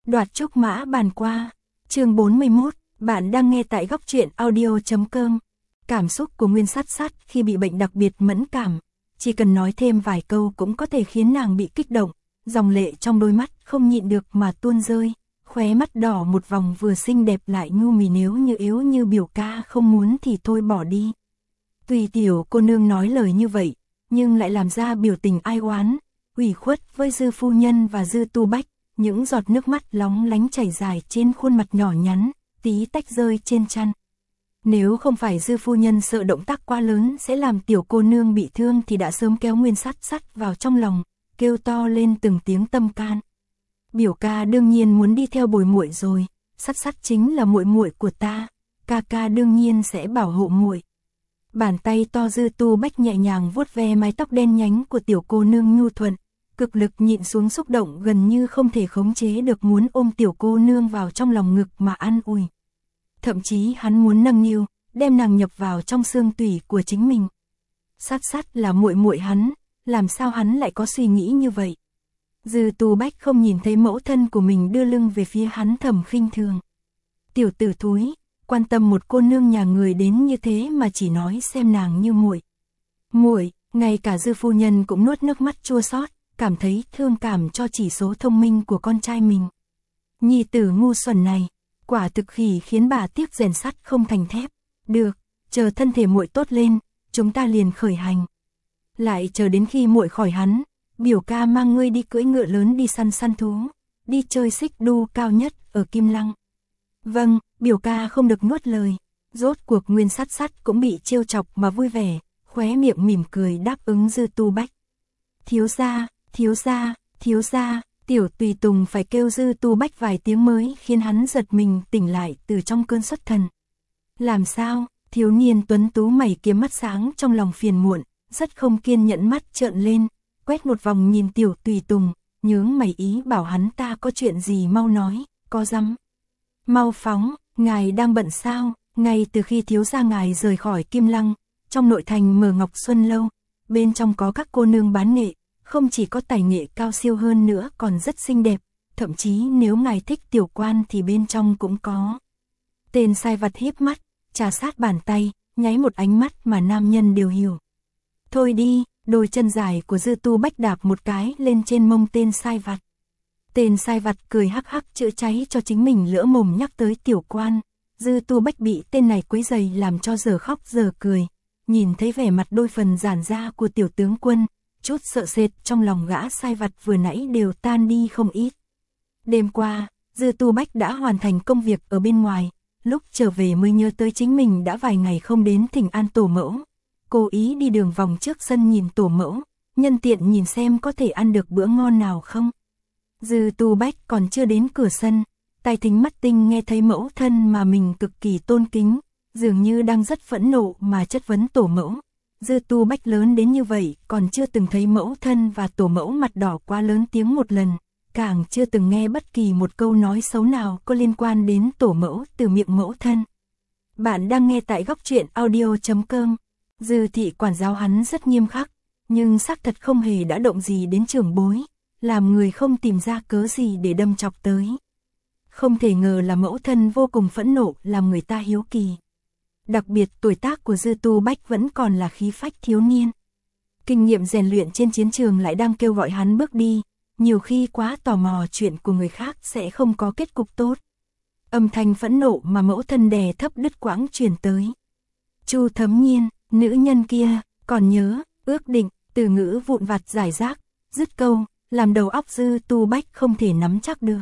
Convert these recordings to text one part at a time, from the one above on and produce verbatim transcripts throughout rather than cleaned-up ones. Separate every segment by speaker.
Speaker 1: Đoạt trúc mã bàn qua. Chương bốn mươi mốt, bạn đang nghe tại góc truyện audio chấm com. Cảm xúc của Nguyên Sắt Sắt khi bị bệnh đặc biệt mẫn cảm, chỉ cần nói thêm vài câu cũng có thể khiến nàng bị kích động, dòng lệ trong đôi mắt không nhịn được mà tuôn rơi, khóe mắt đỏ một vòng vừa xinh đẹp lại nhu mì, nếu như yếu như biểu ca không muốn thì thôi bỏ đi. Tùy tiểu cô nương nói lời như vậy, nhưng lại làm ra biểu tình ai oán, ủy khuất với Dư phu nhân và Dư Tu Bách, những giọt nước mắt lóng lánh chảy dài trên khuôn mặt nhỏ nhắn, tí tách rơi trên chăn. Nếu không phải Dư phu nhân sợ động tác quá lớn sẽ làm tiểu cô nương bị thương thì đã sớm kéo Nguyên Sắt Sắt vào trong lòng, kêu to lên từng tiếng tâm can. Biểu ca đương nhiên muốn đi theo bồi muội rồi, Sắt Sắt chính là muội muội của ta, ca ca đương nhiên sẽ bảo hộ muội. Bàn tay to Dư Tu Bách nhẹ nhàng vuốt ve mái tóc đen nhánh của tiểu cô nương nhu thuận, cực lực nhịn xuống xúc động gần như không thể khống chế được muốn ôm tiểu cô nương vào trong lòng ngực mà an ủi. Thậm chí hắn muốn nâng niu, đem nàng nhập vào trong xương tủy của chính mình. Sắt Sắt là muội muội hắn, làm sao hắn lại có suy nghĩ như vậy? Dư Tu Bách không nhìn thấy mẫu thân của mình đưa lưng về phía hắn thầm khinh thường. Tiểu tử thúi, quan tâm một cô nương nhà người đến như thế mà chỉ nói xem nàng như muội. Muội, ngay cả Dư phu nhân cũng nuốt nước mắt chua xót, cảm thấy thương cảm cho chỉ số thông minh của con trai mình. Nhi tử ngu xuẩn này, quả thực khỉ khiến bà tiếc rèn sắt không thành thép. Được, chờ thân thể muội tốt lên, chúng ta liền khởi hành. Lại chờ đến khi muội khỏi hắn, biểu ca mang ngươi đi cưỡi ngựa lớn đi săn săn thú, đi chơi xích đu cao nhất ở Kim Lăng. Vâng, biểu ca không được nuốt lời. Rốt cuộc Nguyên Sắt Sắt cũng bị trêu chọc mà vui vẻ, khóe miệng mỉm cười đáp ứng Dư Tu Bách. Thiếu gia, thiếu gia, thiếu gia, tiểu tùy tùng phải kêu Dư Tu Bách vài tiếng mới khiến hắn giật mình tỉnh lại từ trong cơn xuất thần. Làm sao? Thiếu niên tuấn tú mày kiếm mắt sáng trong lòng phiền muộn, rất không kiên nhẫn mắt trợn lên, quét một vòng nhìn tiểu tùy tùng, nhướng mày ý bảo hắn ta có chuyện gì mau nói, có dám. Mau phóng, ngài đang bận sao? Ngay từ khi thiếu gia ngài rời khỏi Kim Lăng, trong nội thành mở Ngọc Xuân Lâu, bên trong có các cô nương bán nghệ, không chỉ có tài nghệ cao siêu hơn nữa còn rất xinh đẹp, thậm chí nếu ngài thích tiểu quan thì bên trong cũng có. Tên sai vặt híp mắt, trà sát bàn tay, nháy một ánh mắt mà nam nhân đều hiểu. Thôi đi, đôi chân dài của Dư Tu Bách đạp một cái lên trên mông tên sai vặt. Tên sai vặt cười hắc hắc chữa cháy cho chính mình lỡ mồm nhắc tới tiểu quan. Dư Tu Bách bị tên này quấy rầy làm cho giờ khóc giờ cười. Nhìn thấy vẻ mặt đôi phần giản ra của tiểu tướng quân, chút sợ sệt trong lòng gã sai vặt vừa nãy đều tan đi không ít. Đêm qua, Dư Tu Bách đã hoàn thành công việc ở bên ngoài, lúc trở về mới nhớ tới chính mình đã vài ngày không đến thỉnh an tổ mẫu. Cố ý đi đường vòng trước sân nhìn tổ mẫu, nhân tiện nhìn xem có thể ăn được bữa ngon nào không. Dư Tu Bách còn chưa đến cửa sân, tai thính mắt tinh nghe thấy mẫu thân mà mình cực kỳ tôn kính, dường như đang rất phẫn nộ mà chất vấn tổ mẫu. Dư Tu Bách lớn đến như vậy còn chưa từng thấy mẫu thân và tổ mẫu mặt đỏ quá lớn tiếng một lần, càng chưa từng nghe bất kỳ một câu nói xấu nào có liên quan đến tổ mẫu từ miệng mẫu thân. Bạn đang nghe tại góc truyện audio chấm com. Dư thị quản giáo hắn rất nghiêm khắc, nhưng xác thật không hề đã động gì đến trưởng bối, làm người không tìm ra cớ gì để đâm chọc tới. Không thể ngờ là mẫu thân vô cùng phẫn nộ làm người ta hiếu kỳ. Đặc biệt tuổi tác của Dư Tu Bách vẫn còn là khí phách thiếu niên. Kinh nghiệm rèn luyện trên chiến trường lại đang kêu gọi hắn bước đi, nhiều khi quá tò mò chuyện của người khác sẽ không có kết cục tốt. Âm thanh phẫn nộ mà mẫu thân đè thấp đứt quãng truyền tới. Chu Thấm Nhiên, nữ nhân kia, còn nhớ, ước định, từ ngữ vụn vặt giải rác, dứt câu, làm đầu óc Dư Tu Bách không thể nắm chắc được.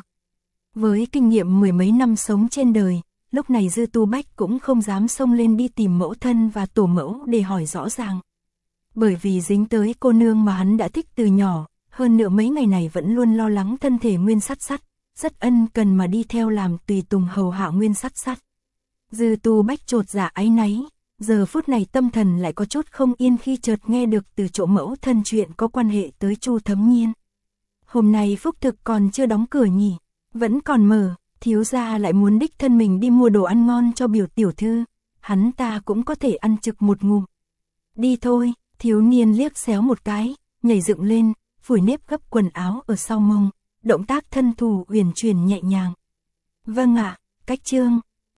Speaker 1: Với kinh nghiệm mười mấy năm sống trên đời, lúc này Dư Tu Bách cũng không dám xông lên đi tìm mẫu thân và tổ mẫu để hỏi rõ ràng. Bởi vì dính tới cô nương mà hắn đã thích từ nhỏ, hơn nữa mấy ngày này vẫn luôn lo lắng thân thể Nguyên Sắt Sắt, rất ân cần mà đi theo làm tùy tùng hầu hạ Nguyên Sắt Sắt. Dư Tu Bách chột dạ áy náy, giờ phút này tâm thần lại có chút không yên khi chợt nghe được từ chỗ mẫu thân chuyện có quan hệ tới Chu Thấm Nhiên. Hôm nay Phúc Thực còn chưa đóng cửa nhỉ, vẫn còn mở, thiếu gia lại muốn đích thân mình đi mua đồ ăn ngon cho biểu tiểu thư, hắn ta cũng có thể ăn trực một ngụm. Đi thôi, thiếu niên liếc xéo một cái, nhảy dựng lên, phủi nếp gấp quần áo ở sau mông, động tác thân thủ uyển chuyển nhẹ nhàng. Vâng ạ, cách chương.